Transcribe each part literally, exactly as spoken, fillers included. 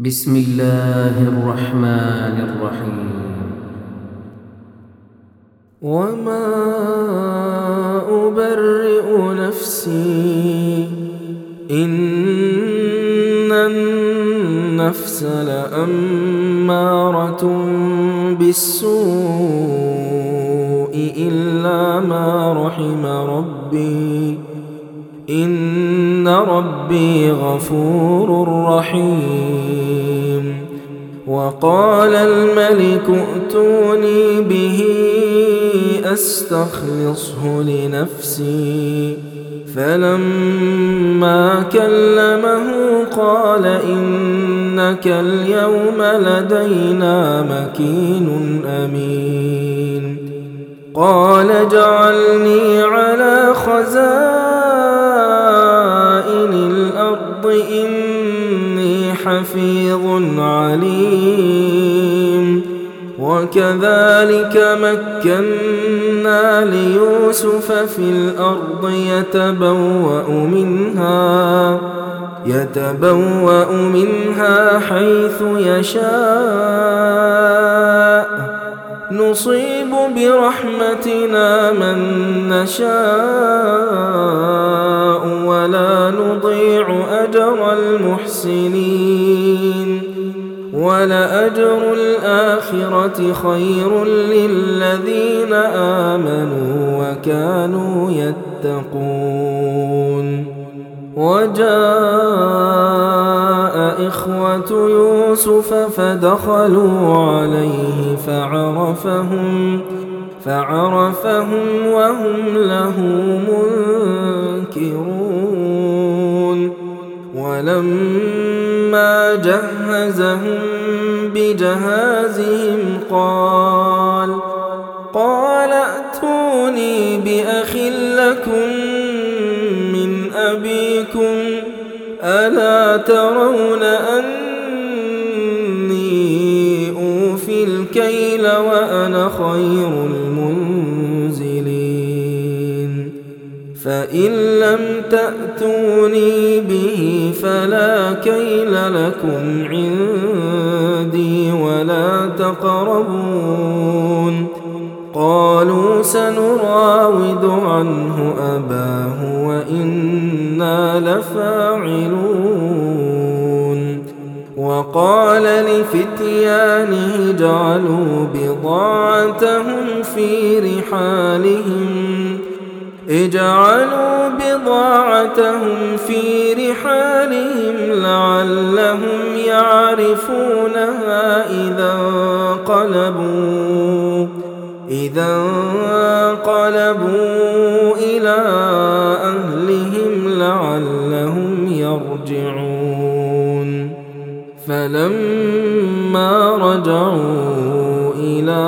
بسم الله الرحمن الرحيم. وما أبرئ نفسي إن النفس لأمارة بالسوء إلا ما رحم ربي إن ربي غفور رحيم. وقال الملك ائتوني به أستخلصه لنفسي فلما كلمه قال إنك اليوم لدينا مكين أمين. قال اجعلني على خزائن الأرض إني حفيظ عليم. وكذلك مكنا ليوسف في الأرض يتبوأ منها يتبوأ منها حيث يشاء نصيب برحمتنا من نشاء ولا نضيع أجر المحسنين. ولأجر الآخرة خير للذين آمنوا وكانوا يتقون. وجاء إخوة يوسف فدخلوا عليه فعرفهم فعرفهم وهم له منكرون. ولما جهزهم بجهازهم قال قال ائتوني بأخ لكم من أبيكم ألا ترون أني أوفي الكيل وأنا خير المنزلين. فإن لم تأتوني به فلا كيل لكم عندي ولا تقربون. قالوا سنراود عنه أباه وإنا لفاعلون. وقال لفتيانه اجعلوا بضاعتهم في رحالهم اجعلوا بضاعتهم في رحالهم لعلهم يعرفونها إذا انقلبوا إذا انقلبوا إلى أهلهم لعلهم يرجعون. فلما رجعوا إلى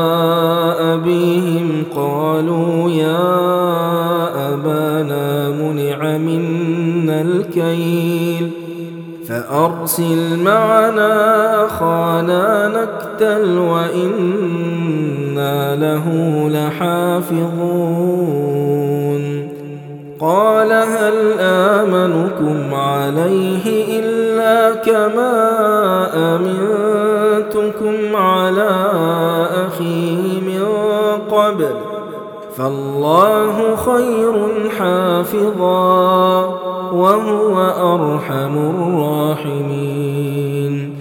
أبيهم قالوا يا أبانا منع منا الكيل فأرسل معنا أخانا نكتل وإنا له لحافظون. قال هل آمنكم عليه إلا كما أمنتكم على أخيه من قبل فالله خير حافظا وهو أرحم الراحمين.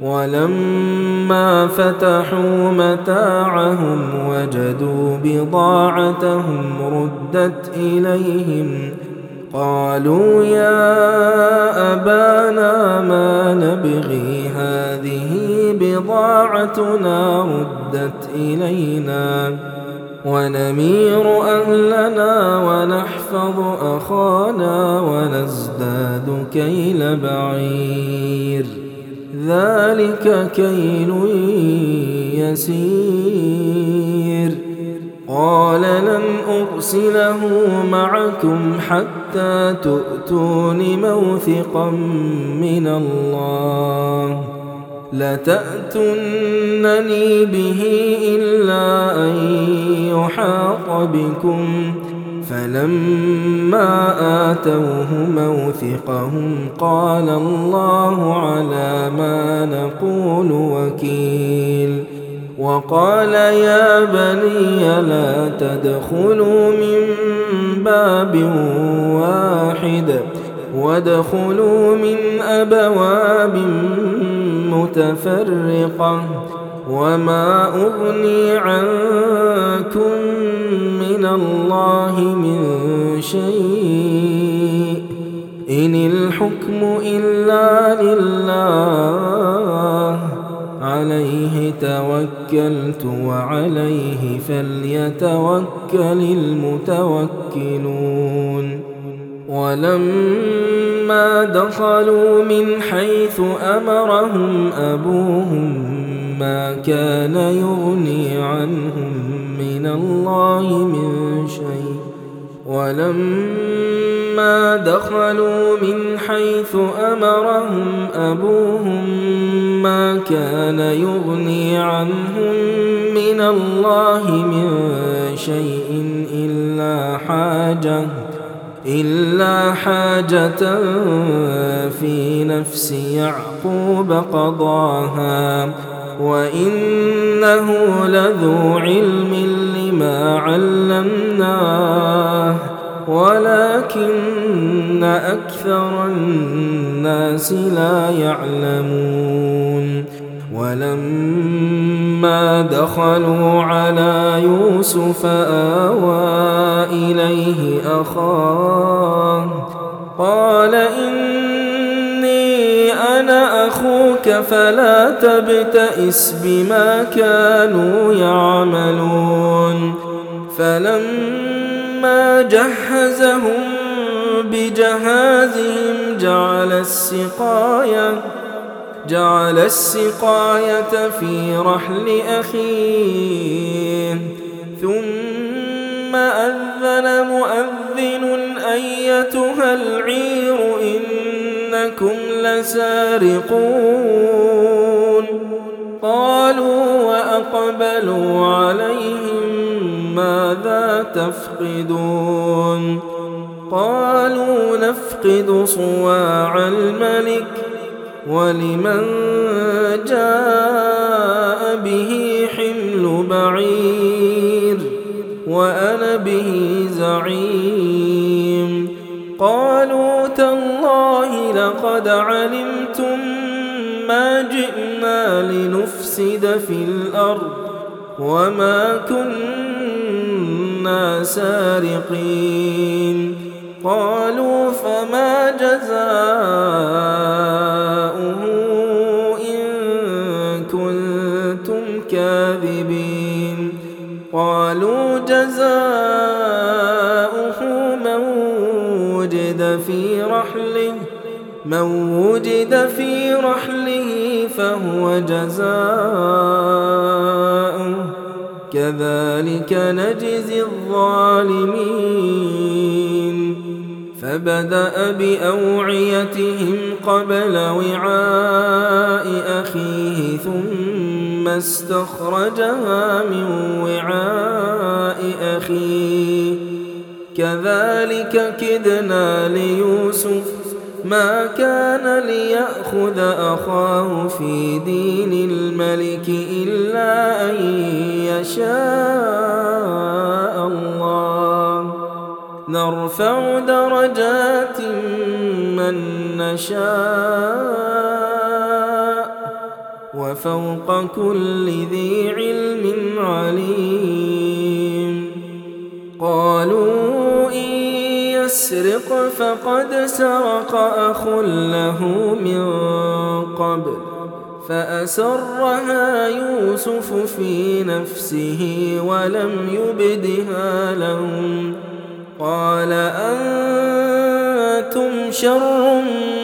ولما فتحوا متاعهم وجدوا بضاعتهم ردت إليهم قالوا يا أبانا ما نبغي هذه بضاعتنا ردت إلينا ونمير أهلنا ونحفظ أخانا ونزداد كيل بعير ذلك كيل يسير. قال لن أرسله معكم حتى تؤتون موثقا من الله لتأتونني به إلا أن يحاط بكم فلما آتوه موثقهم قال الله على ما نقول وكيل. وقال يا بني لا تدخلوا من باب واحد وادخلوا من أبواب متفرقة وما أغني عنكم من الله من شيء إن الحكم إلا لله عليه توكلت وعليه فليتوكل المتوكلون. ولما دخلوا من حيث أمرهم أبوهم ما كان يغني عنهم من الله من شيء ولما دخلوا من حيث أمرهم أبوهم ما كان يغني عنهم من الله من شيء إلا حاجة إلا حاجة في نفس يعقوب قضاها وإنه لذو علم لما علمناه ولكن أكثر الناس لا يعلمون. ولما دخلوا على يوسف آوى إليه أخاه قال إني أنا أخوك فلا تبتئس بما كانوا يعملون. فلما جهزهم بجهازهم جعل السقاية جعل السقاية في رحل أخيه ثم أذن مؤذن أيتها العير إنكم لسارقون. قالوا وأقبلوا عليهم ماذا تفقدون؟ قالوا نفقد صواع الملك ولمن جاء به حمل بعير وأنا به زعيم. قالوا تالله لقد علمتم ما جئنا لنفسد في الأرض وما كنا سارقين. قالوا فما جزاؤه إن كنتم كاذبين؟ قالوا جزاؤه من وجد في رحله من وجد في رحله فهو جزاؤه كذلك نجزي الظالمين. فبدأ بأوعيتهم قبل وعاء أخيه ثم استخرجها من وعاء أخيه كذلك كدنا ليوسف ما كان ليأخذ أخاه في دين الملك إلا أن يشاء الله نرفع درجات من نشاء وفوق كل ذي علم عليم. قالوا إن يسرق فقد سرق أخ له من قبل فأسرها يوسف في نفسه ولم يبدها لهم. قال أنتم شر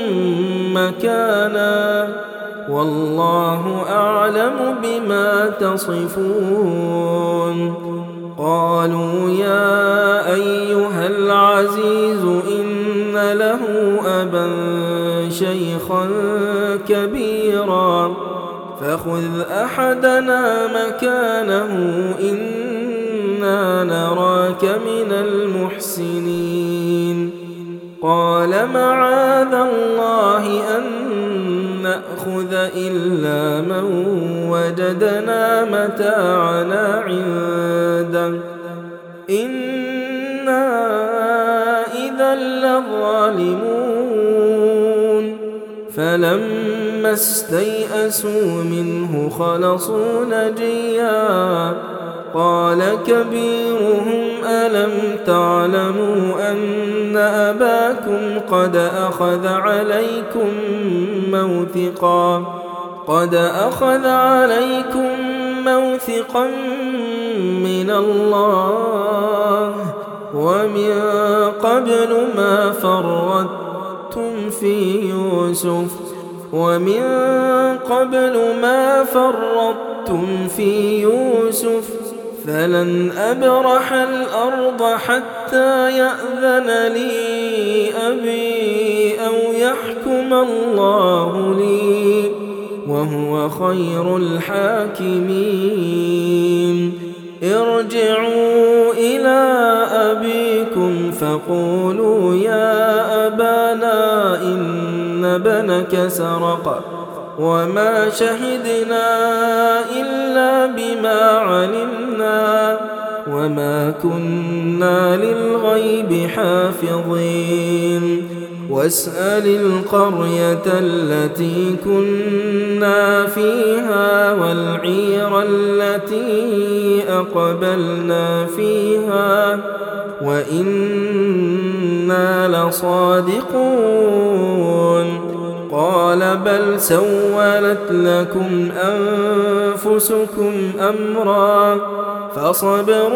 مكانا والله أعلم بما تصفون. قالوا يا أيها العزيز إن له أبا شيخا كبيرا فخذ أحدنا مكانه إنا نراك من المحسنين. قال معاذ الله أن نأخذ إلا من وجدنا متاعنا عنده إنا إذا لظالمون فلما استيئسوا منه خلصوا نجيا قال كبيرهم ألم تعلموا أن أباكم قد أخذ عليكم موثقا قد أخذ عليكم موثقا من الله ومن قبل ما فرطتم في يوسف ومن قبل ما فرطتم في يوسف فلن أبرح الأرض حتى يأذن لي أبي أو يحكم الله لي وهو خير الحاكمين ارجعوا إلى أبيكم فقولوا يا أبانا إن ابنك سرق وما شهدنا إلا بما علمنا وما كنا للغيب حافظين واسأل القرية التي كنا فيها والعير التي أقبلنا فيها وإنا لصادقون قال بل سولت لكم أنفسكم أمرا فصبر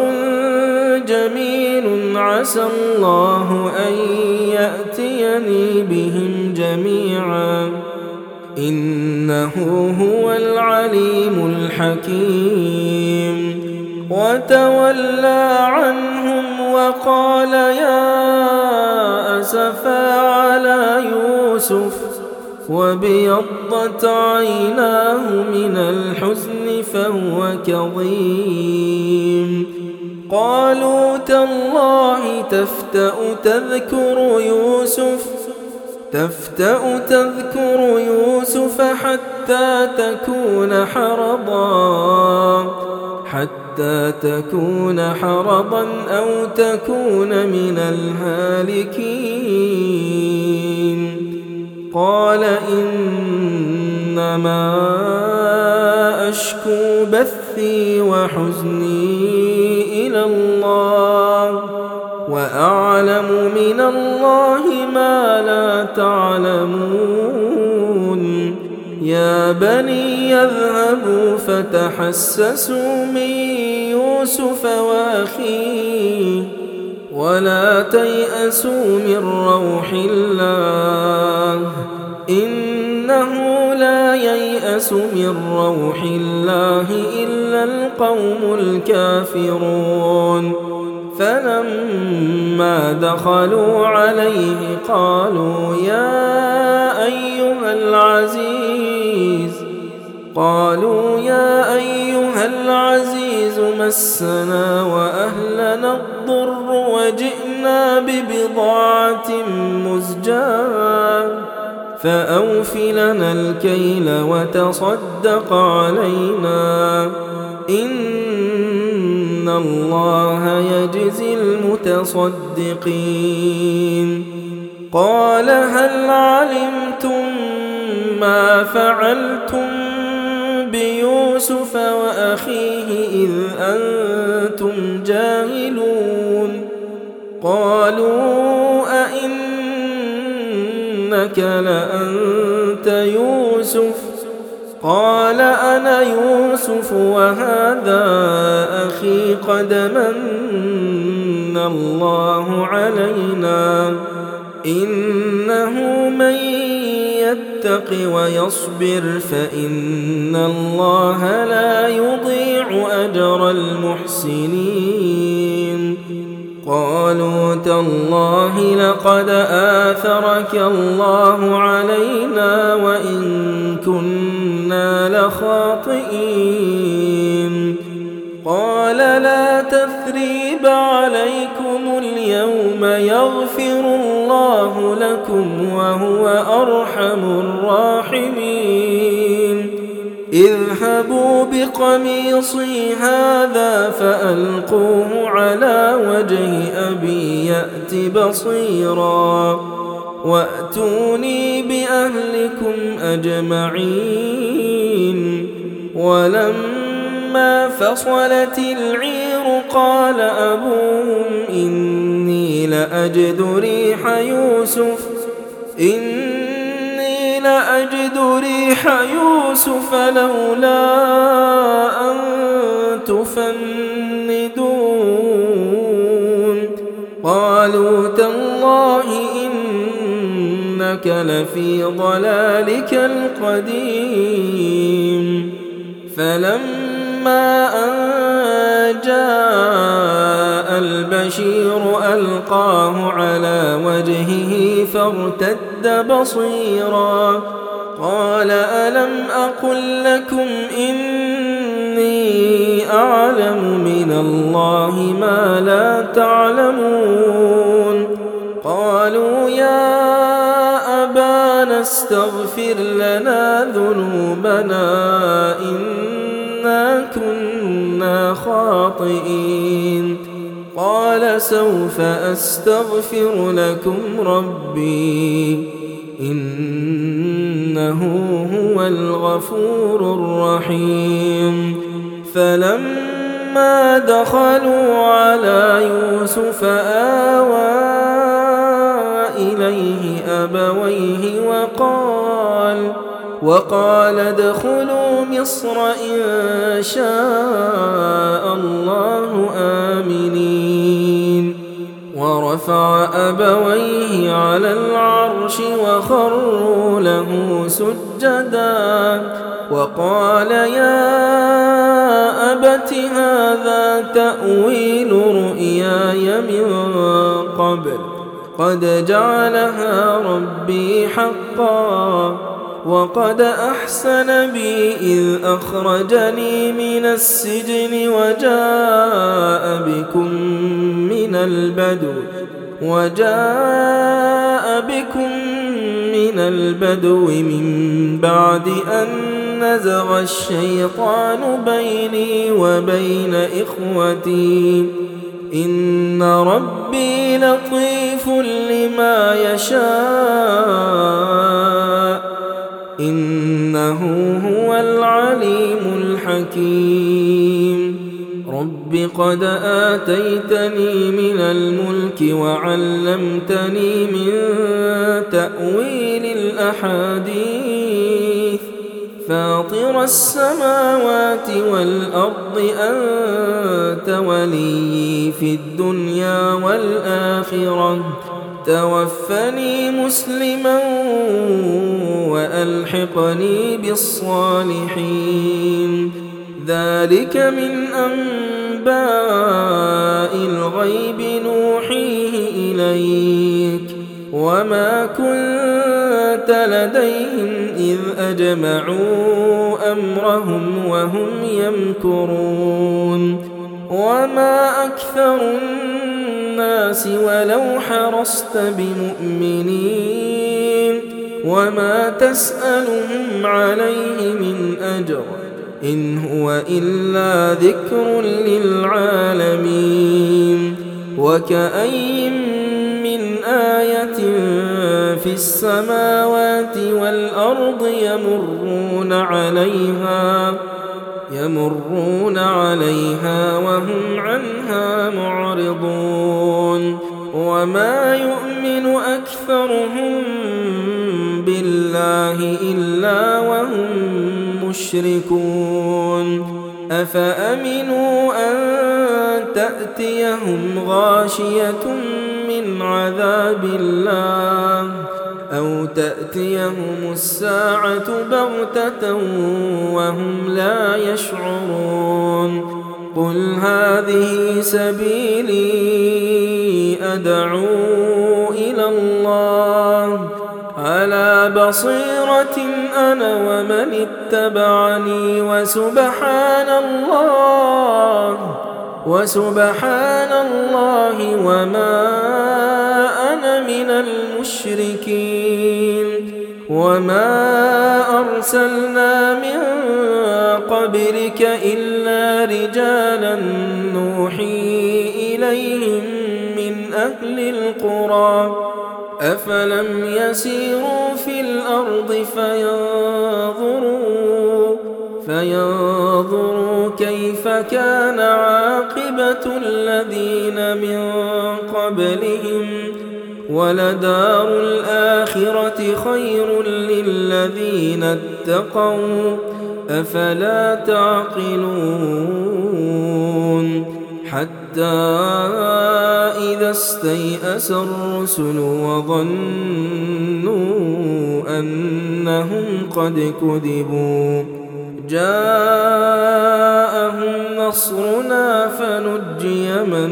جميل عسى الله أن يأتيني بهم جميعا إنه هو العليم الحكيم وتولى عنهم وقال يا أسفا على يوسف وابيضت عيناه من الحزن فهو كظيم قالوا تالله تفتأ تذكر يوسف تفتأ تذكر يوسف حتى تكون حرضا حتى تكون حرضا أو تكون من الهالكين قال إنما أشكو بثي وحزني إلى الله وأعلم من الله ما لا تعلمون يا بني يذهبوا فتحسسوا من يوسف وأخيه ولا تيأسوا من روح الله إنه لا ييأس من روح الله إلا القوم الكافرون فلما دخلوا عليه قالوا يا أيها العزيز قالوا يا أيها العزيز مسنا وأهلنا الضر وجئنا ببضاعة مزجاة فأوف لنا الكيل وتصدق علينا إن الله يجزي المتصدقين قال هل علمتم ما فعلتم بيوسف وأخيه إذ أنتم جاهلون قالوا أئنك لأنت يوسف قال أنا يوسف وهذا أخي قد من الله علينا إنه من يتق ويصبر فإن الله لا يضيع أجر المحسنين قالوا تالله لقد آثرك الله علينا وإن كنا لخاطئين قال لا تثريب عليكم اليوم يغفر الله لكم لكم وهو أرحم الراحمين اذهبوا بقميصي هذا فألقوه على وجه أبي يأت بصيرا وأتوني بأهلكم أجمعين ولما فصلت العير قال أبوهم إني لأجد ريح يوسف إني لأجد ريح يوسف لولا أن تفندون قالوا تالله إنك لفي ضلالك القديم فلما أن جاء البشير ألقاه على وجهه فارتد بصيرا قال ألم أقل لكم إني أعلم من الله ما لا تعلمون قالوا يا أبانا استغفر لنا ذنوبنا إنا كنا خاطئين قال سوف أستغفر لكم ربي إنه هو الغفور الرحيم فلما دخلوا على يوسف آوى إليه أبويه وقال وقال ادخلوا مصر إن شاء الله آمنين ورفع أبويه على العرش وخروا له سجدا وقال يا أبت هذا تأويل رؤياي من قبل قد جعلها ربي حقا وقد أحسن بي إذ أخرجني من السجن وجاء بكم من البدو وجاء بكم من البدو من بعد أن نزغ الشيطان بيني وبين إخوتي إن ربي لطيف لما يشاء إنه هو العليم الحكيم رب قد آتيتني من الملك وعلمتني من تأويل الأحاديث فاطر السماوات والأرض أنت ولي في الدنيا والآخرة توفني مسلما وألحقني بالصالحين ذلك من أنباء الغيب نوحيه إليك وما كنت لديهم إذ أجمعوا أمرهم وهم يمكرون وما أكثر الناس ولو حرصت بمؤمنين وما تسألهم عليه من أجر إن هو إلا ذكر للعالمين وكأي من آية في السماوات والأرض يمرون عليها يمرون عليها وهم عنها معرضون وما يؤمن أكثرهم بالله إلا وهم مشركون أفأمنوا أن تأتيهم غاشية من عذاب الله أو تأتيهم الساعة بغتة وهم لا يشعرون قل هذه سبيلي أدعو إلى الله على بصيرة أنا ومن اتبعني وسبحان الله وسبحان الله وما أنا من من المشركين وما أرسلنا من قبلك إلا رجالا نوحي إليهم من أهل القرى أفلم يسيروا في الأرض فينظروا فينظروا كيف كان عاقبة الذين من قبلهم ولدار الآخرة خير للذين اتقوا أفلا تعقلون حتى إذا استيأس الرسل وظنوا أنهم قد كذبوا جاءهم نصرنا فنجي من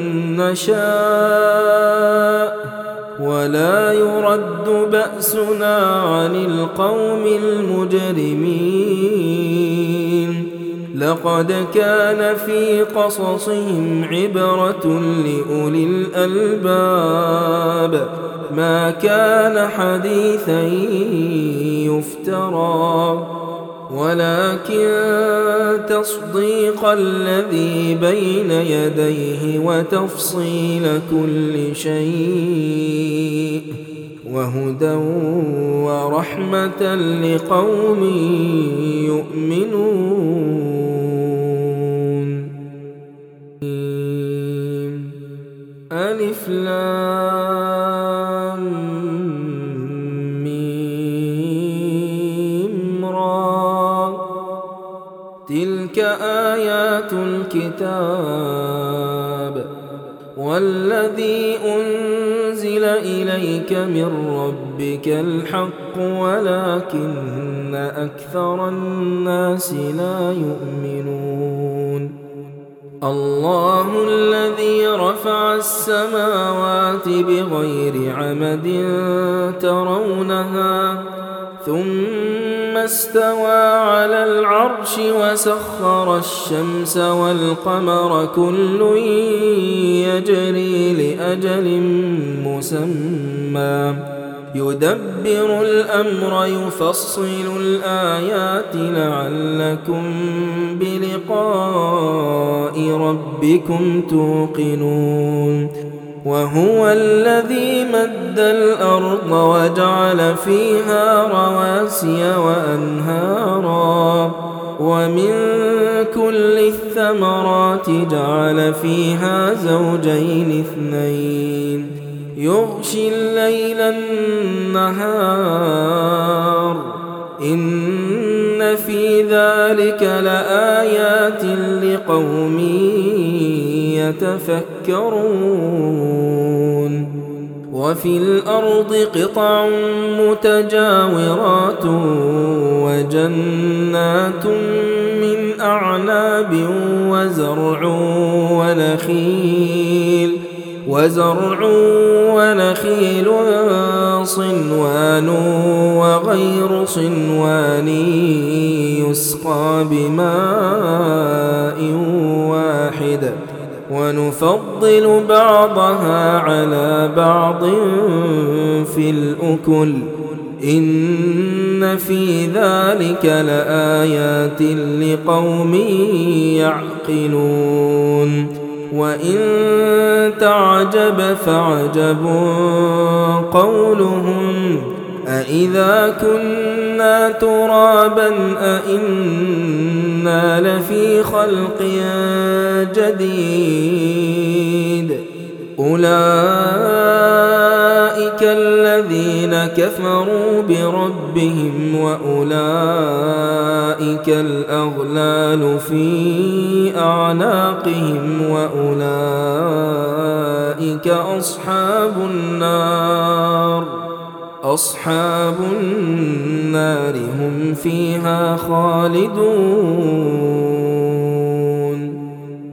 نشاء ولا يرد بأسنا عن القوم المجرمين لقد كان في قصصهم عبرة لأولي الألباب ما كان حديثا يفترى ولكن تصديق الذي بين يديه وتفصيل كل شيء وهدى ورحمة لقوم يؤمنون ألف لام ميم را تلك آيات الكتاب والذي أنزل إليك من ربك الحق ولكن أكثر الناس لا يؤمنون الله الذي رفع السماوات بغير عمد ترونها ثم استوى على العرش وسخر الشمس والقمر كل يجري لأجل مسمى يدبر الأمر يفصل الآيات لعلكم بلقاء ربكم توقنون وهو الذي مد الأرض وجعل فيها رواسي وأنهارا ومن كل الثمرات جعل فيها زوجين اثنين يغشي الليل النهار إن في ذلك لآيات لقوم يتفكرون وفي الأرض قطع متجاورات وجنات من أعناب وزرع ونخيل وزرع ونخيل صنوان وغير صنوان يسقى بماء واحد ونفضل بعضها على بعض في الأكل إن في ذلك لآيات لقوم يعقلون وإن تعجب فعجب قولهم أإذا كنا ترابا أإنا لفي خلق جديد أولئك الذين كفروا بربهم وأولئك الأغلال في أعناقهم وأولئك أصحاب النار أصحاب النار هم فيها خالدون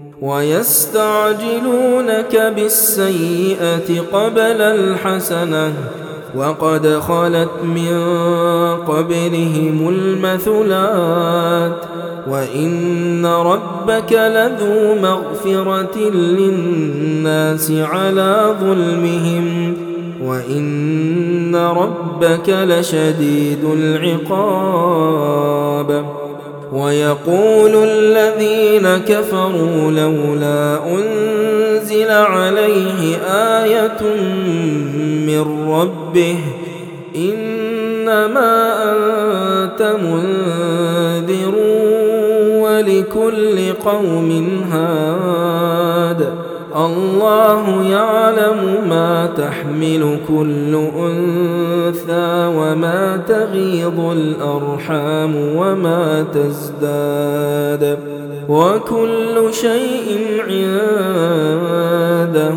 ويستعجلونك بالسيئة قبل الحسنة وقد خلت من قبلهم المثلات وإن ربك لذو مغفرة للناس على ظلمهم وإن ربك لشديد العقاب. ويقول الذين كفروا لولا أنزل عليه آية من ربه إنما أنت منذر ولكل قوم هاد. الله يعلم ما تحمل كل أنثى وما تغيض الأرحام وما تزداد وكل شيء عنده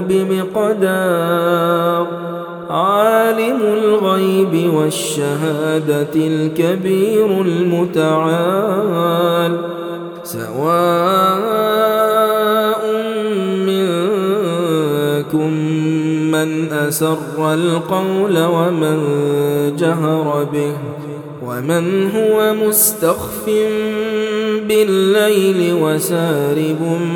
بمقدار. عالم الغيب والشهادة الكبير المتعال. سواء منكم من أسر القول ومن جهر به ومن هو مستخف بالليل وسارب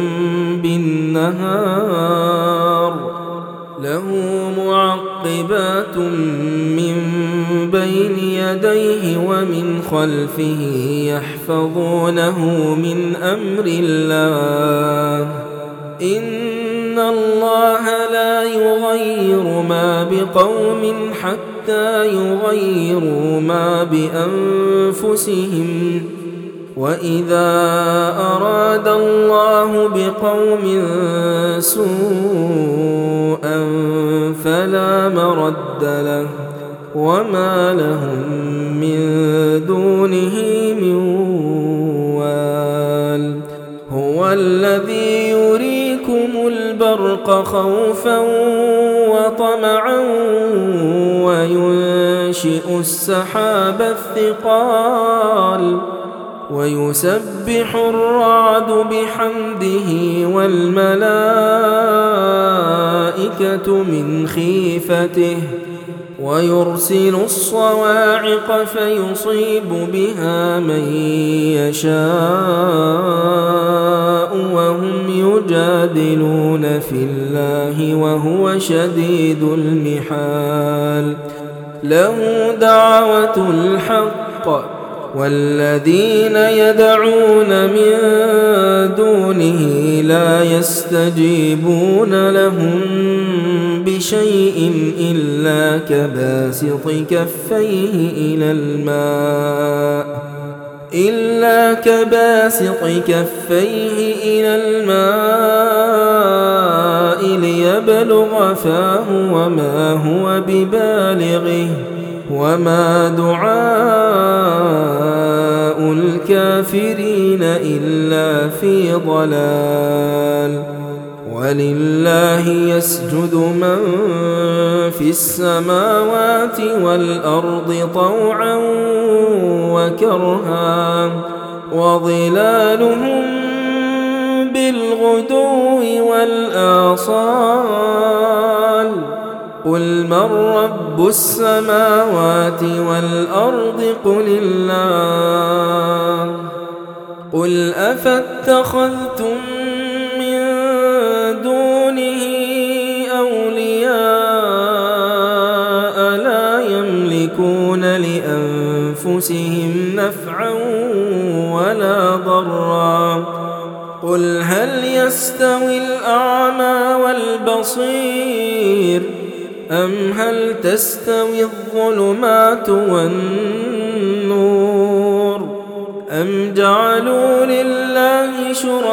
بالنهار. له معقبات من بين يديه ومن خلفه يحفظونه من أمر الله. إن الله لا يغير ما بقوم حتى يغيروا ما بأنفسهم. وإذا أراد الله بقوم سوءا فلا مرد له وما لهم من دونه من وال. هو الذي يريكم البرق خوفا وطمعا وينشئ السحاب الثقال ويسبح الرعد بحمده والملائكة من خيفته ويرسل الصواعق فيصيب بها من يشاء وهم يجادلون في الله وهو شديد المحال. له دعوة الحق والذين يدعون من دونه لا يستجيبون لهم بشيء إلا كباسط كفيه إلى الماء إلا كباسط كفيه إلى الماء ليبلغ فاه وما هو ببالغه وما دعاء الكافرين إلا في ضلال. ولله يسجد من في السماوات والأرض طوعا وكرها وظلالهم بالغدو والآصال. قل من رب السماوات والأرض قل الله. قل أفاتخذتم من دونه أولياء لا يملكون لأنفسهم نفعا ولا ضرا. قل هل يستوي الأعمى والبصير أم هل تستوي الظلمات والنور أم جعلوا لله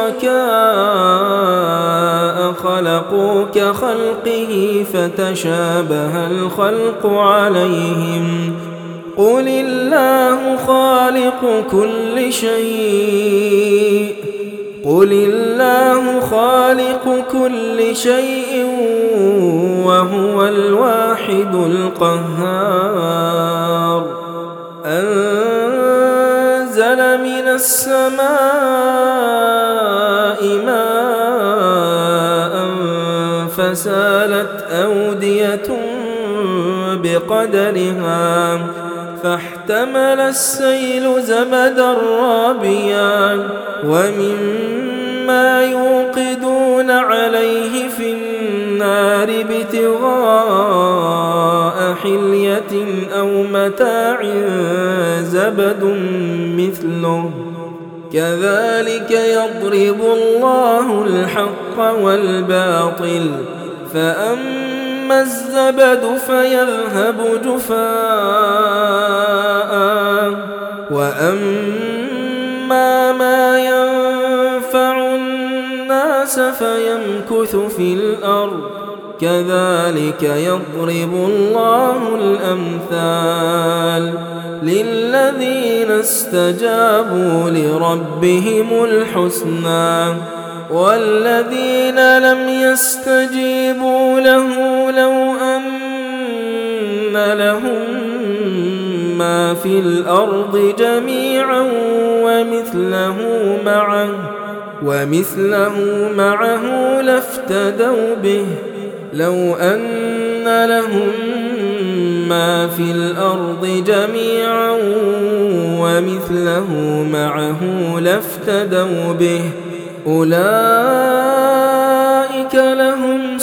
شركاء خلقوا كخلقه فتشابه الخلق عليهم. قل الله خالق كل شيء قل الله خالق كل شيء وهو الواحد القهار. أنزل من السماء ماء فسالت أودية بقدرها فاحتمل السيل زبدا رابيا ومما يوقدون عليه في النار ابتغاء أو متاع زبد مثله كذلك يضرب الله الحق والباطل فأما الزبد فيذهب جفاء وأما ما ينفع الناس فيمكث في الأرض كذلك يضرب الله الأمثال للذين استجابوا لربهم الحسنى والذين لم يستجيبوا له لو أن لهم ما في الأرض جميعا ومثله معه ومثله معه لافتدوا به لو أن لهم ما في الأرض جميعا ومثله معه لافتدوا به أولئك لهم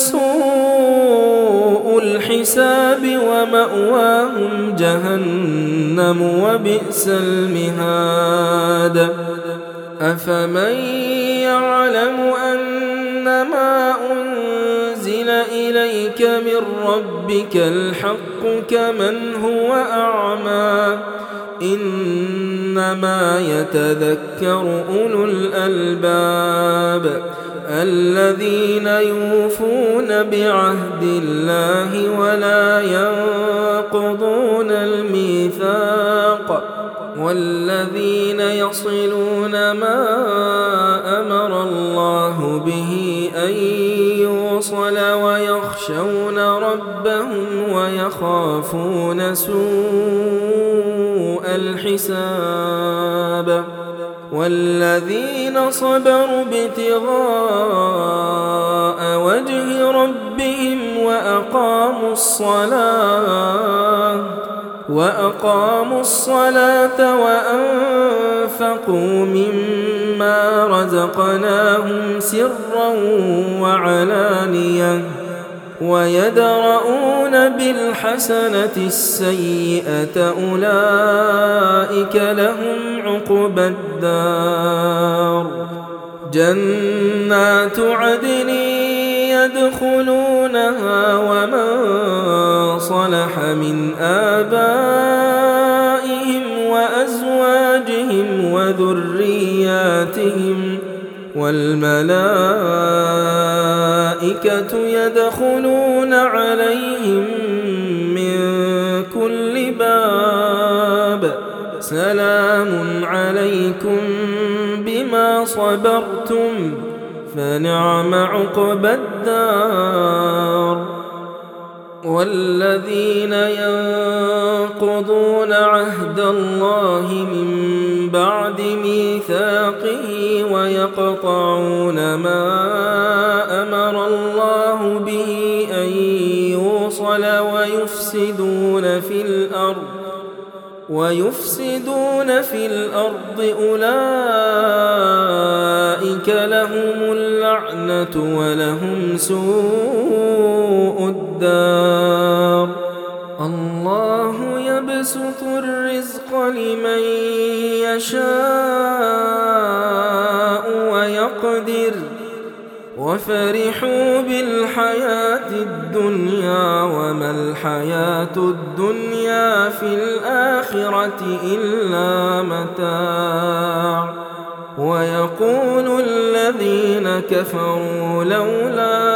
سوء الحساب ومأواهم جهنم وبئس المهاد أفمن يعلم أنما أنزل إليك من ربك الحق كمن هو أعمى إنما يتذكر أولو الألباب الذين يوفون بعهد الله ولا ينقضون الميثاق والذين يصلون ما أمر الله به أن يوصل ويخشون ربهم ويخافون سوء الحساب والذين صبروا ابتغاء وجه ربهم وأقاموا الصلاة وأقاموا الصلاة وأنفقوا مما رزقناهم سرا وعلانية ويدرؤون بالحسنة السيئة أولئك لهم عقبى الدار جنات عدن يدخلونها ومن صلح من آبائهم وأزواجهم وذرياتهم والملائكة يدخلون عليهم من كل باب سلام عليكم بما صبرتم فنعم عقبى الدار والذين ينقضون عهد الله من بعد ميثاقه ويقطعون ما أمر الله به أن يوصل ويفسدون في الأرض ويفسدون في الأرض أولئك لهم اللعنة ولهم سوء الدار الله يبسط الرزق لمن يشاء ويقدر وفرحوا بالحياة الدنيا وما الحياة الدنيا في الآخرة إلا متاع ويقول الذين كفروا لولا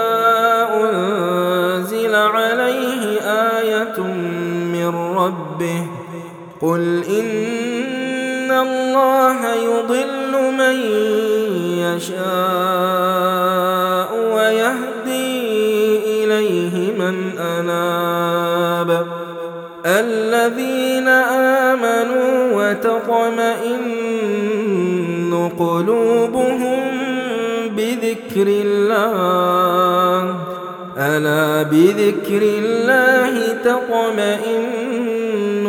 أنزل عليه آية من ربه قل إن الله يضل من يشاء ويهدي إليه من أناب الذين آمنوا وتطمئن قلوبهم بذكر الله ألا بذكر الله تطمئن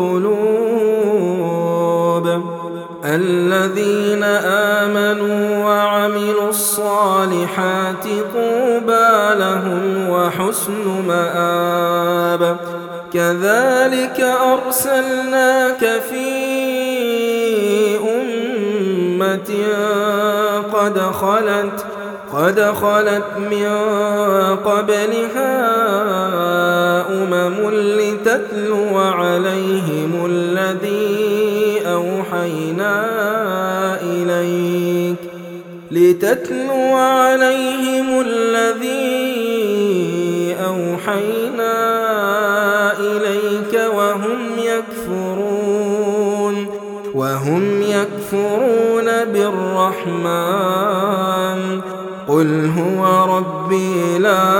القلوب الذين آمنوا وعملوا الصالحات طوبى لهم وحسن مآب كذلك أرسلناك في أمة قد خلت قد خلت من قبلها أمم لتتلو عليهم الذي أوحينا إليك لتتلو عليهم الذي أوحينا إليك وهم يكفرون وهم يكفرون بالرحمن قل هو ربي لا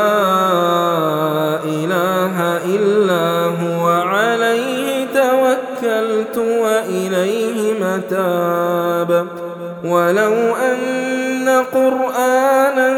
إله إلا هو عليه توكلت وإليه متاب ولو أن قرآنا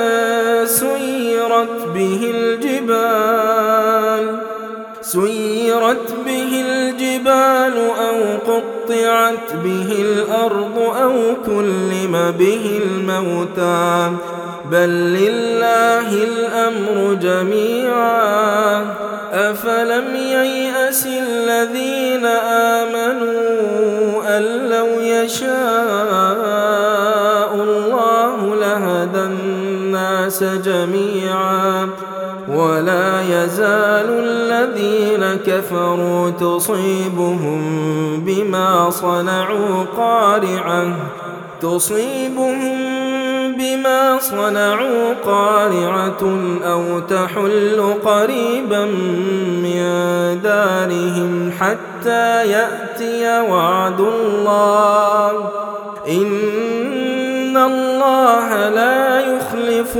سيرت به الجبال سيرت به الجبال أو قطعت به الأرض أو كلم به الموتى بل لله الأمر جميعا أفلم ييأس الذين آمنوا أن لو يشاء الله لهدى الناس جميعا ولا يزال الذين كفروا تصيبهم بما صنعوا قارعة تصيبهم بما صنعوا قارعة أو تحل قريبا من دارهم حتى يأتي وعد الله إن الله لا يخلف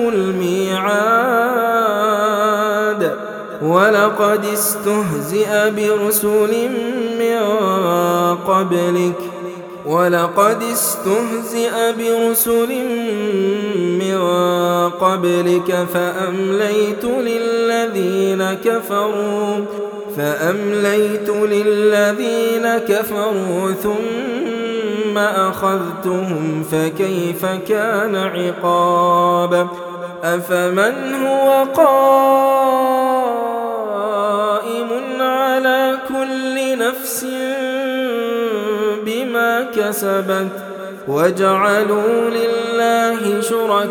الميعاد ولقد استهزئ برسل من قبلك ولقد استهزئ برسل من قبلك فأمليت للذين كفروا فأمليت للذين كفروا ثم أخذتهم فكيف كان عقاب أفمن هو قائم على كل نفس بما كسبت وجعلوا لله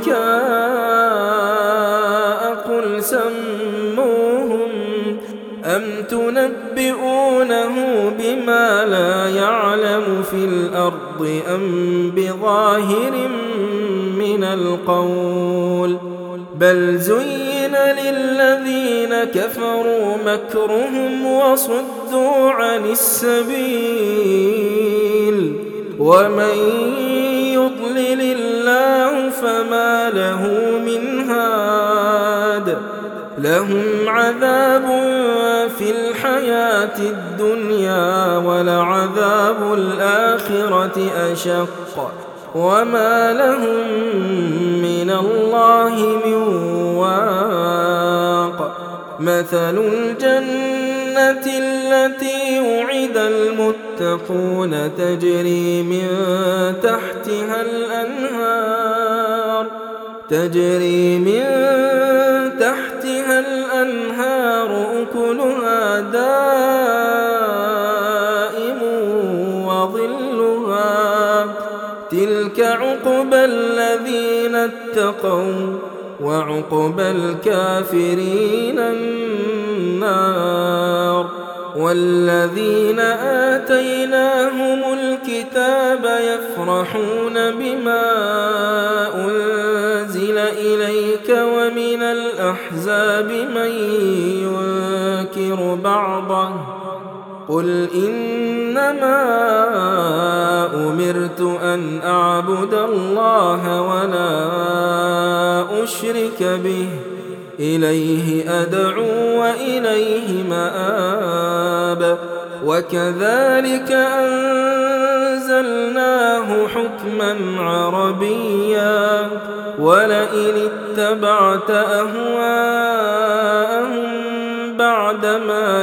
شركاء قل سموهم أم تنبئونه بما لا يعلم في الأرض أم بظاهر من القول بل زين للذين كفروا مكرهم وصدوا عن السبيل ومن يضلل الله فما له من هاد لهم عذاب في الحياة الدنيا ولعذاب الآخرة أشق وما لهم من الله من واق مثل الجنة التي وعد المتقون تجري من تحتها الأنهار تجري من تحتها الأنهار أكلها دائم وظلها تلك عقبى الذين اتقوا وعقبى الكافرين النار والذين آتيناهم الكتاب يفرحون بما أنزل إليك ومن الأحزاب من ينكر بعضه قل إنما أمرت أن أعبد الله ولا أشرك به إليه أدعو وإليه مآب وكذلك أنزلناه حكما عربيا ولئن اتبعت أهواءهم بعدما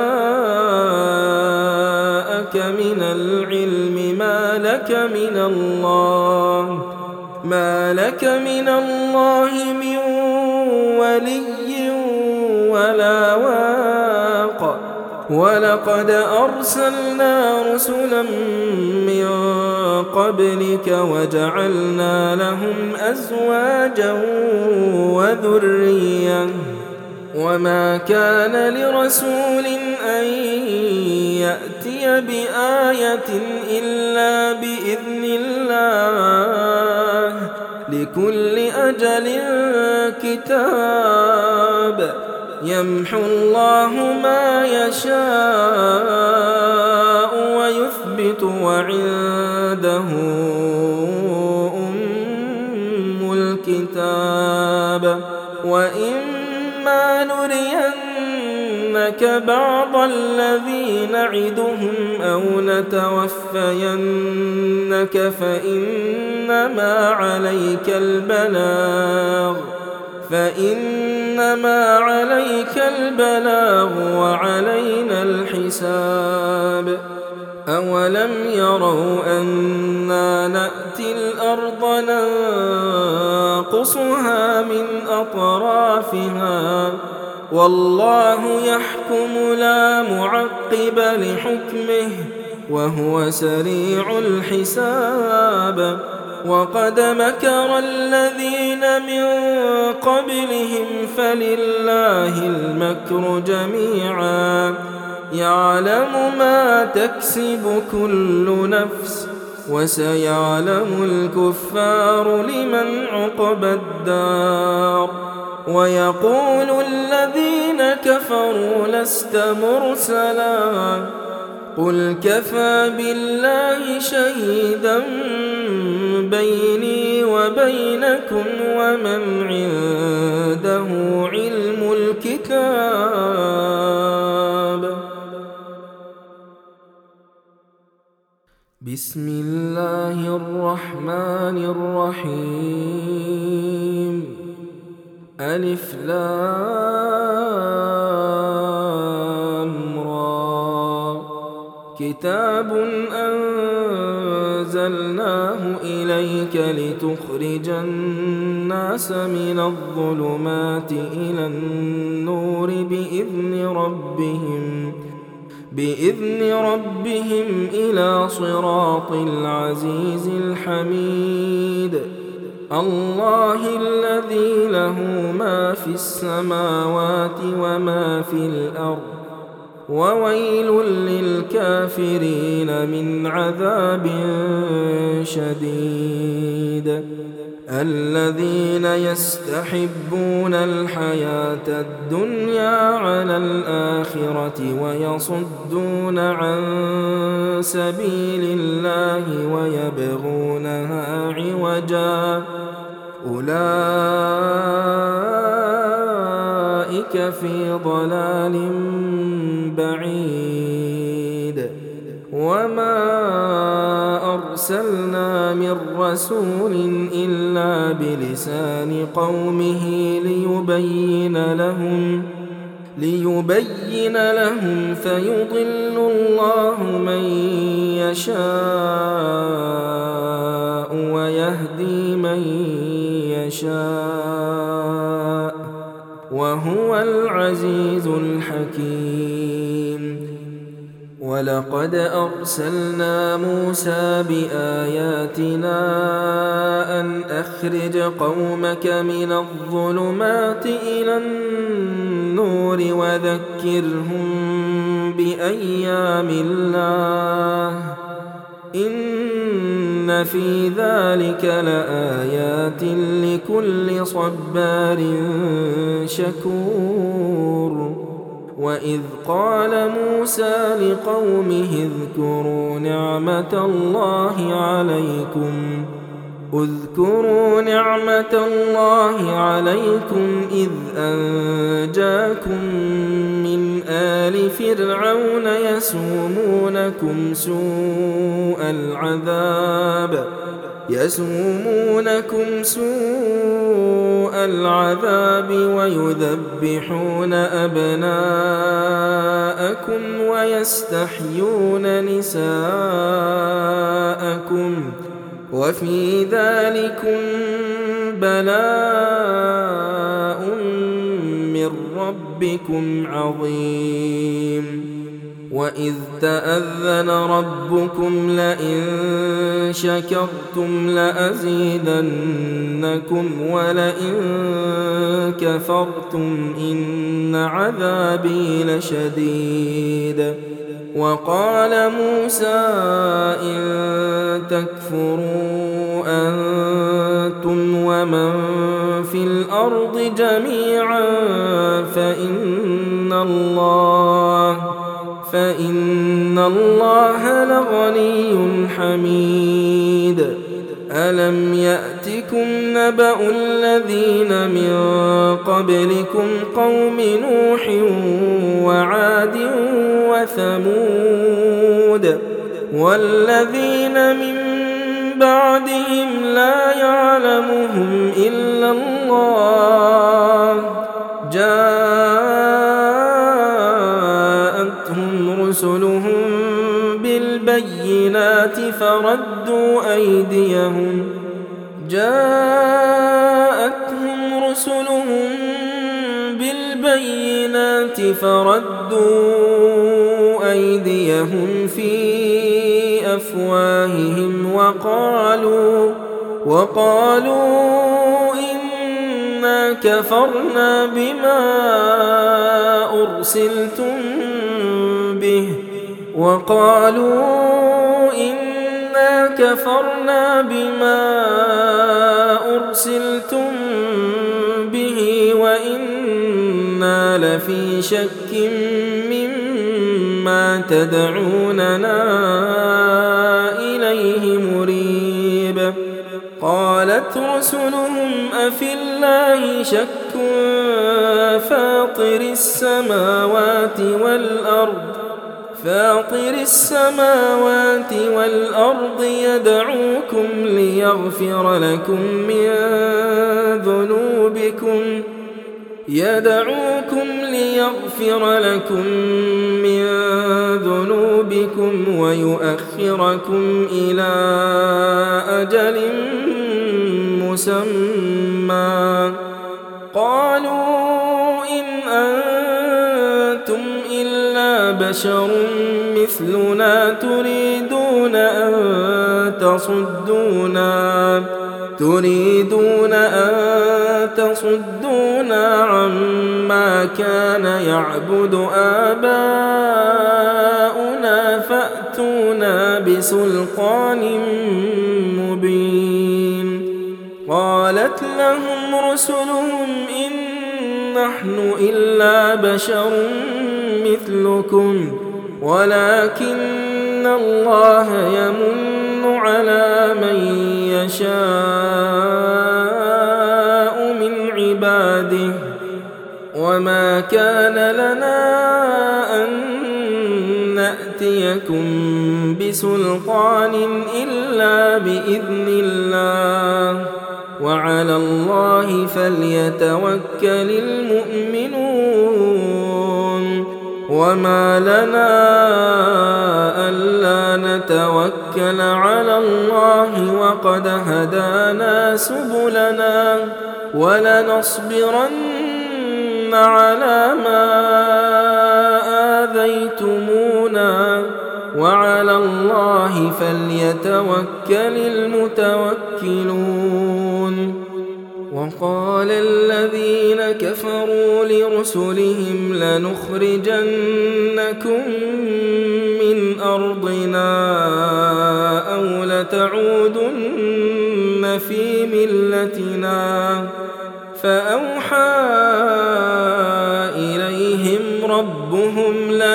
جاءك من العلم ما لك من الله ما لك من الله من ولي ولا واق ولقد أرسلنا رسلا من قبلك وجعلنا لهم أزواجا وذرية وما كان لرسول أن يأتي بآية إلا بإذن الله لكل أجل كتاب يمحو الله ما يشاء ويثبت وعنده أم الكتاب وإما نرينك بعض الذي نعدهم أو نتوفينك فإنما عليك البلاغ فإنما عليك البلاغ وعلينا الحساب أولم يروا أنا نأتي الأرض ننقصها من أطرافها والله يحكم لا معقب لحكمه وهو سريع الحساب وقد مكر الذين من قبلهم فلله المكر جميعا يعلم ما تكسب كل نفس وسيعلم الكفار لمن عقبى الدار ويقول الذين كفروا لست مرسلا قل كفى بالله شهيدا بيني وبينكم ومن عنده علم الكتاب. بسم الله الرحمن الرحيم ألف لام را كتاب أنزلناه إليك لتخرج الناس من الظلمات إلى النور بإذن ربهم بإذن ربهم إلى صراط العزيز الحميد الله الذي له ما في السماوات وما في الأرض وويل للكافرين من عذاب شديد الذين يستحبون الحياة الدنيا على الآخرة ويصدون عن سبيل الله ويبغونها عوجا أولئك في ضلال بعيد وما أرسلنا من رسول إلا بلسان قومه ليبين لهم ليبين لهم فيضل الله من يشاء ويهدي من يشاء وهو العزيز الحكيم ولقد أرسلنا موسى بآياتنا أن أخرج قومك من الظلمات إلى النور وذكرهم بأيام الله إن في ذلك لآيات لكل صبار شكور وإذ قال موسى لقومه اذكروا نعمة الله عليكم اذكروا نعمة الله عليكم إذ أنجاكم من آل فرعون يسومونكم سوء العذاب يسومونكم سوء العذاب ويذبحون أبناءكم ويستحيون نساءكم وفي ذلكم بلاء من ربكم عظيم وإذ تأذن ربكم لئن شكرتم لأزيدنكم ولئن كفرتم إن عذابي لشديد. وقال موسى إن تكفروا أنتم ومن في الأرض جميعا فإن الله فإن الله لغني حميد. ألم يأتكم نبأ الذين من قبلكم قوم نوح وعاد وثمود والذين من بعدهم لا يعلمهم إلا الله جاءتهم رسلهم بالبينات فردوا أيديهم جاءتهم رسلهم بالبينات فردوا أيديهم في أفواههم وقالوا وقالوا إنا كفرنا بما أرسلتم به وقالوا إنا كفرنا بما أرسلتم به وإنا لفي شك مما تدعوننا إليه مريب. قالت رسلهم أفي الله شك فاطر السماوات والأرض فاطر السماوات والأرض يدعوكم ليغفر لكم من ذنوبكم يدعوكم ليغفر لكم من ذنوبكم ويؤخركم إلى أجل مسمى. قالوا إن أنتم إلا بشر مثلنا تريدون أن تصدونا تريدون أن تصدونا عما كان يعبد آباؤنا فأتونا بسلطان مبين. قالت لهم رسلهم إن نحن إلا بشر مثلكم ولكن الله يمن على من يشاء من عباده وما كان لنا أن نأتيكم بسلطان إلا بإذن الله وعلى الله فليتوكل المؤمنون. وما لنا ألا نتوكل على الله وقد هدانا سبلنا ولنصبرن على ما آذيتمونا وعلى الله فليتوكل المتوكلون. وقال الذين كفروا لرسلهم لنخرجنكم من أرضنا أو لتعودن في ملتنا فأوحى إليهم ربهم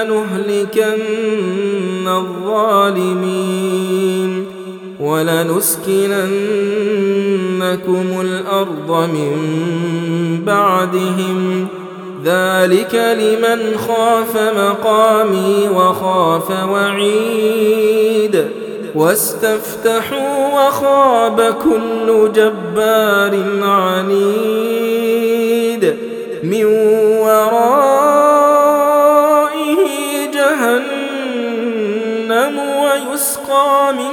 لنهلكن الظالمين ولنسكننكم الأرض من بعدهم ذلك لمن خاف مقامي وخاف وعيد. واستفتحوا وخاب كل جبار عنيد من ورائه جهنم ويسقى من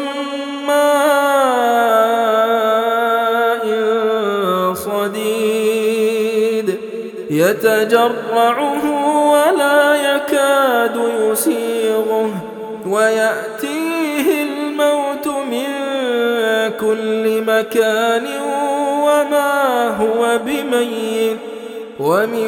ماء صديد يتجرعه ولا يكاد يكاد يسيغه ويأتيه الموت من كل مكان وما هو بميت ومن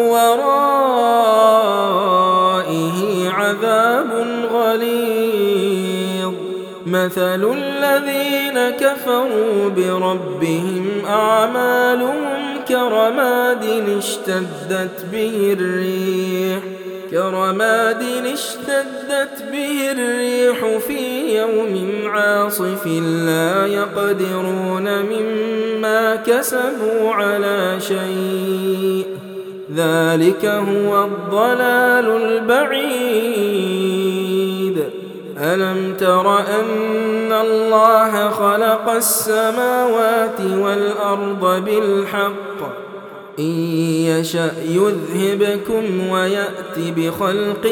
ورائه عذاب غليظ. مثل الذين كفروا بربهم أعمالهم كرماد اشتدت به الريح كرماد اشتدت به الريح في يوم عاصف لا يقدرون مما كسبوا على شيء ذلك هو الضلال البعيد. ألم تر أن الله خلق السماوات والأرض بالحق إن يشأ يذهبكم ويأتي بخلق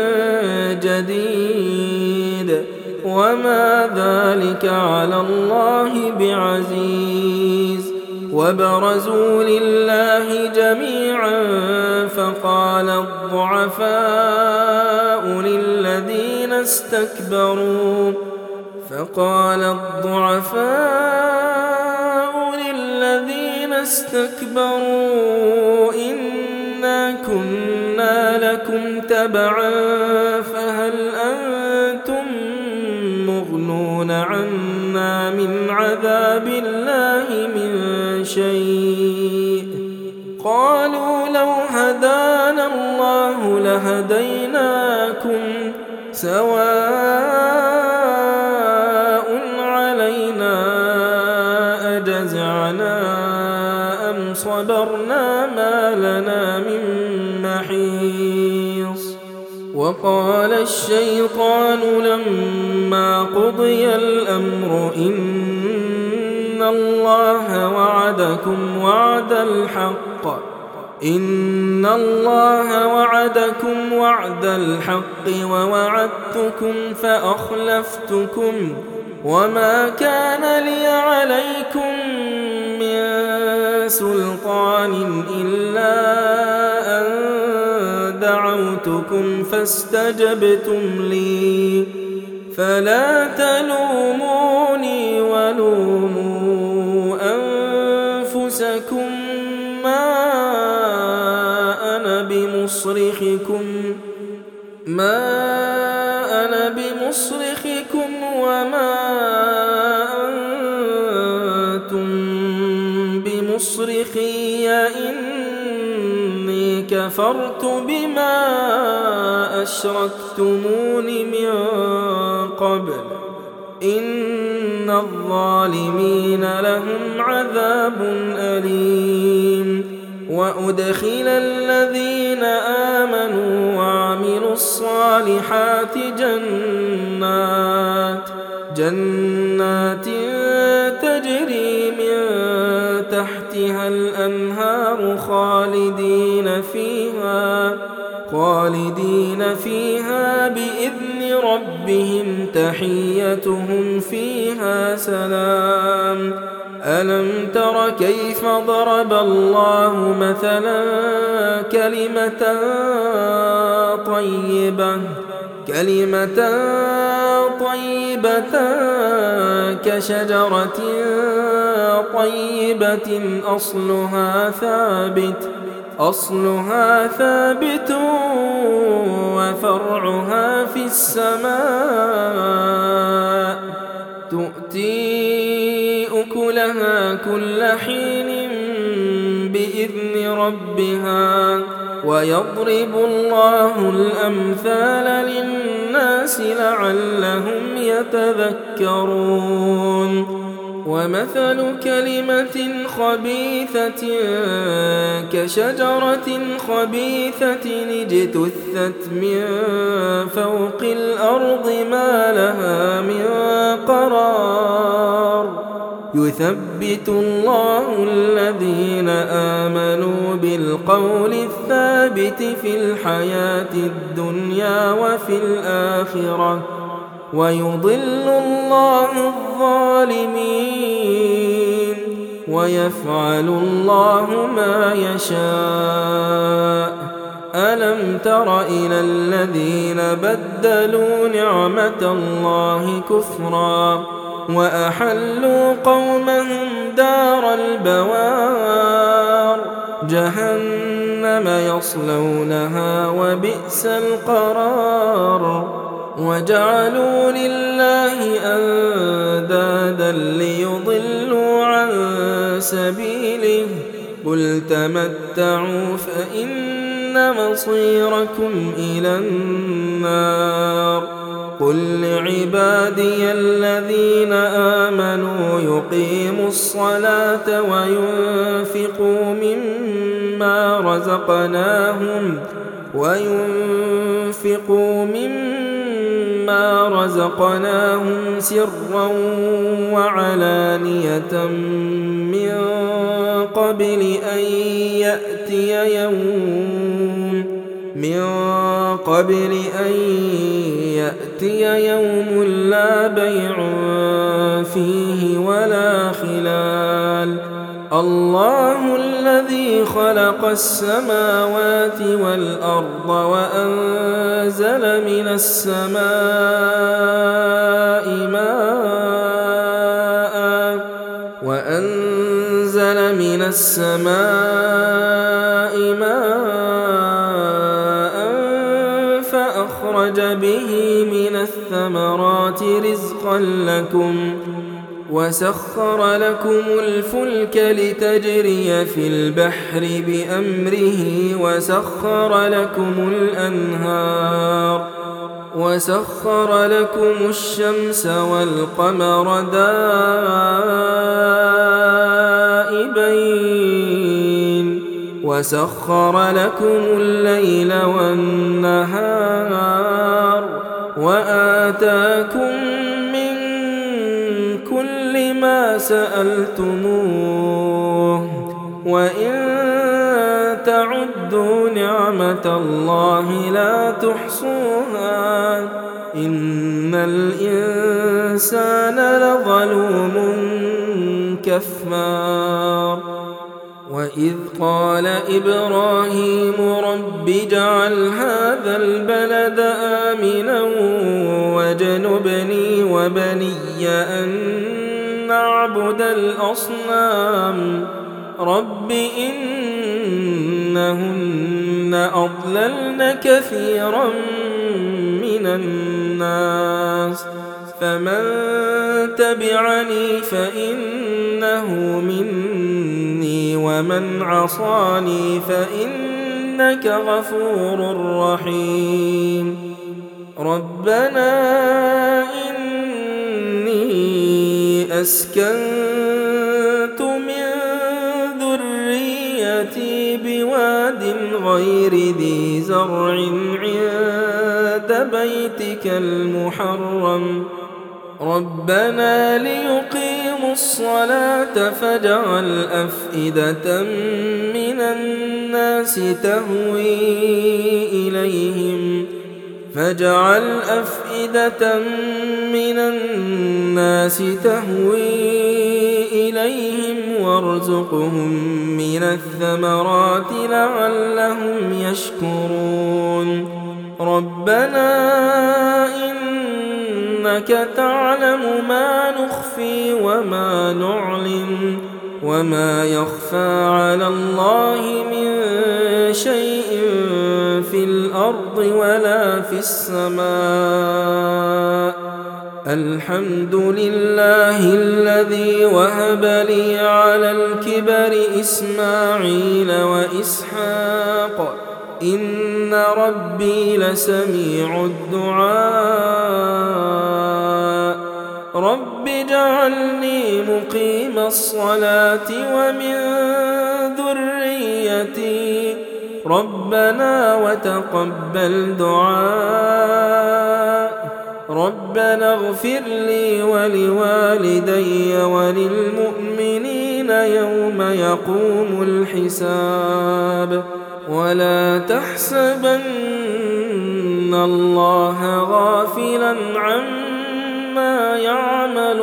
جديد وما ذلك على الله بعزيز. وبرزوا لله جميعا فقال الضعفاء للذين استكبروا فقال الضعفاء للذين استكبروا إنا كنا لكم تبعا فهل أنتم مغنون عنا من عذاب الله من شيء قالوا لو هدانا الله لهديناكم سواء علينا أجزعنا أم صبرنا ما لنا من محيص. وقال الشيطان لما قضي الأمر إن الله وعدكم وعد الحق إن الله وعدكم وعد الحق ووعدتكم فأخلفتكم وما كان لي عليكم من سلطان إلا أن دعوتكم فاستجبتم لي فلا تلوموني ولوموا أنفسكم ما أنا بمصرخكم ما أنا بمصرخكم وما أنتم بمصرخي إني كفرت بما أشركتمون من قبل إن الظالمين لهم عذاب أليم. وأدخل الذين آمنوا وعملوا الصالحات جنات جنات تجري من تحتها الأنهار خالدين فيها خالدين فيها بإذن ربهم تحيتهم فيها سلام. ألم تر كيف ضرب الله مثلا كلمة طيبة كلمة طيبة كشجرة طيبة أصلها ثابت أصلها ثابت وفرعها في السماء تؤتي أكلها كل حين بإذن ربها ويضرب الله الأمثال للناس لعلهم يتذكرون. ومثل كلمة خبيثة كشجرة خبيثة اجتثت من فوق الأرض ما لها من قرار يثبت الله الذين آمنوا بالقول الثابت في الحياة الدنيا وفي الآخرة ويضل الله الظالمين ويفعل الله ما يشاء. ألم تر إلى الذين بدلوا نعمة الله كفرا وأحلوا قومهم دار البوار جهنم يصلونها وبئس القرار وجعلوا لله أندادا ليضلوا عن سبيله قل تمتعوا فإن مصيركم إلى النار قل لعبادي الذين آمنوا يقيموا الصلاة وينفقوا مما رزقناهم وينفقوا مما رزقناهم سرا وعلانية من قبل أن يأتي يوم من قبل أن يأتي يوم لا بيع فيه ولا خلال الله الذي خلق السماوات والأرض وأنزل من السماء ماء وأنزل من السماء ماء فأخرج به من الثمرات رزقا لكم وسخر لكم الفلك لتجري في البحر بأمره وسخر لكم الأنهار وسخر لكم الشمس والقمر دائبين وسخر لكم الليل والنهار وآتاكم ما سألتموه وإن تعدوا نعمة الله لا تحصوها إن الإنسان لظلوم كفار وإذ قال إبراهيم رب اجعل هذا البلد آمنا واجنبني وبني أن نعبد الأصنام رب إنهن أضللن كثيرا من الناس فمن تبعني فإنه مني ومن عصاني فإنك غفور رحيم ربنا أسكنت من ذريتي بواد غير ذي زرع عند بيتك المحرم ربنا ليقيموا الصلاة فاجعل أفئدة من الناس تهوي إليهم فاجعل أفئدة من الناس تهوي إليهم وارزقهم من الثمرات لعلهم يشكرون ربنا إنك تعلم ما نخفي وما نعلن وما يخفى على الله من شيء في الأرض ولا في السماء الحمد لله الذي وهب لي على الكبر إسماعيل وإسحاق إن ربي لسميع الدعاء رب اجعلني مقيم الصلاة ومن ذريتي ربنا وتقبل دعاء ربنا اغفر لي ولوالدي وللمؤمنين يوم يقوم الحساب ولا تحسبن الله غافلا عما يعمل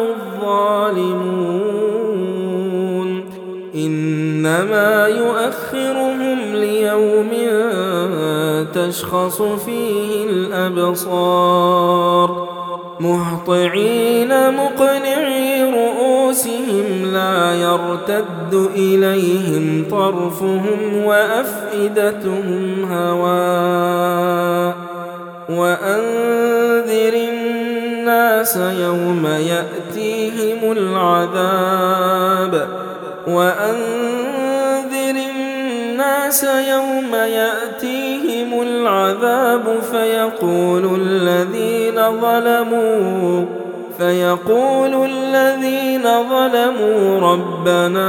الظالمون إنما يؤخرهم ليوم تشخص فيه الأبصار مهطعين مقنعي رؤوسهم لا يرتد إليهم طرفهم وأفئدتهم هواء وأنذر الناس يوم يأتيهم العذاب وأنذر الناس يوم يأتيهم العذاب فيقول الذين ظلموا فيقول الذين ظلموا ربنا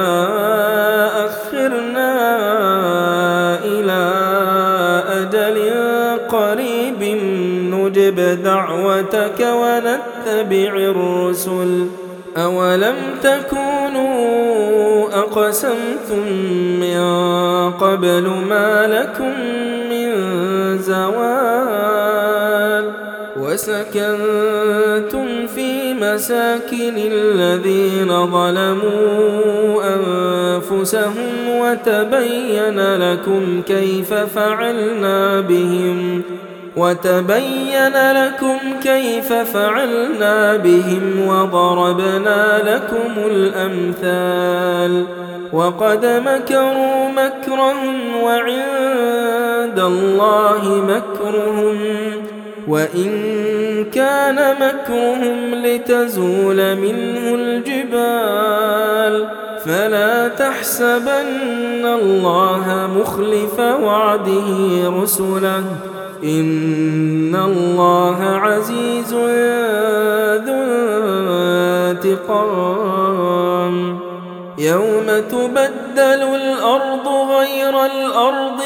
أخرنا إلى أجل قريب نجب دعوتك ونتبع الرسل أولم تكونوا أقسمتم من قبل ما لكم من زوال وسكنتم في مساكن الذين ظلموا أنفسهم وتبين لكم كيف فعلنا بهم وتبين لكم كيف فعلنا بهم وضربنا لكم الأمثال وقد مكروا مكرهم وعند الله مكرهم وإن كان مكرهم لتزول منه الجبال فلا تحسبن الله مخلف وعده رسله إن الله عزيز ذو انتقام يوم تبدل الأرض غير الأرض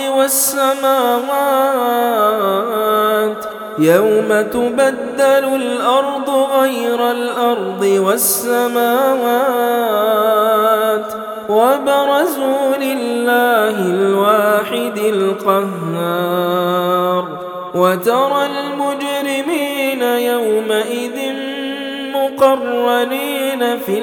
والسماوات يوم تبدل الأرض غير الأرض والسماوات وبرزوا لله الواحد القهار وترى المجرمين يومئذ مقرنين في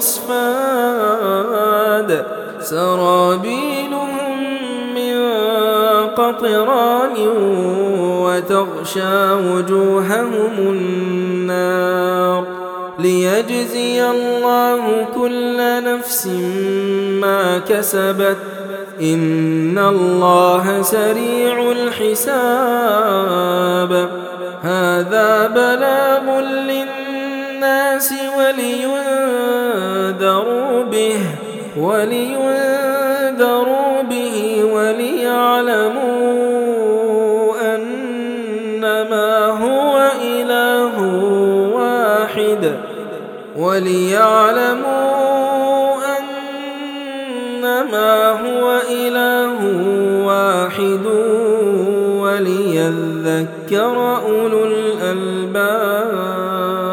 الأصفاد سرابيلهم من قطران وتغشى وجوههم النار ليجزي الله كل نفس ما كسبت إن الله سريع الحساب هذا بلاغ للناس ولينذروا به ولينذروا به وليعلموا أنما هو إله واحد وليعلموا أنما هو إله واحد وليذكر أولو الألباب.